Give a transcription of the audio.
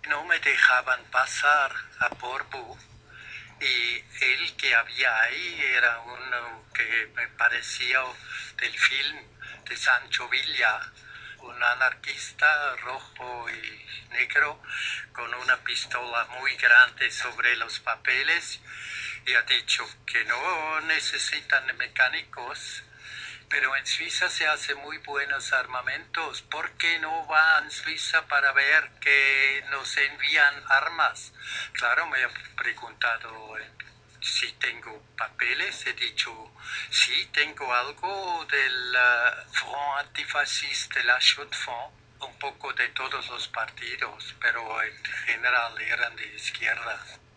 no me dejaban pasar a Porvoo. Y el que había ahí era uno que me parecía del film de Sancho Villa, un anarquista rojo y negro con una pistola muy grande sobre los papeles, y ha dicho que no necesitan mecánicos, pero en Suiza se hacen muy buenos armamentos. ¿Por qué no va a Suiza para ver que nos envían armas? Claro, me ha preguntado si tengo papeles. He dicho, sí, tengo algo del Front Antifascista de la Chaux-de-Fonds, un poco de todos los partidos, pero en general eran de izquierda.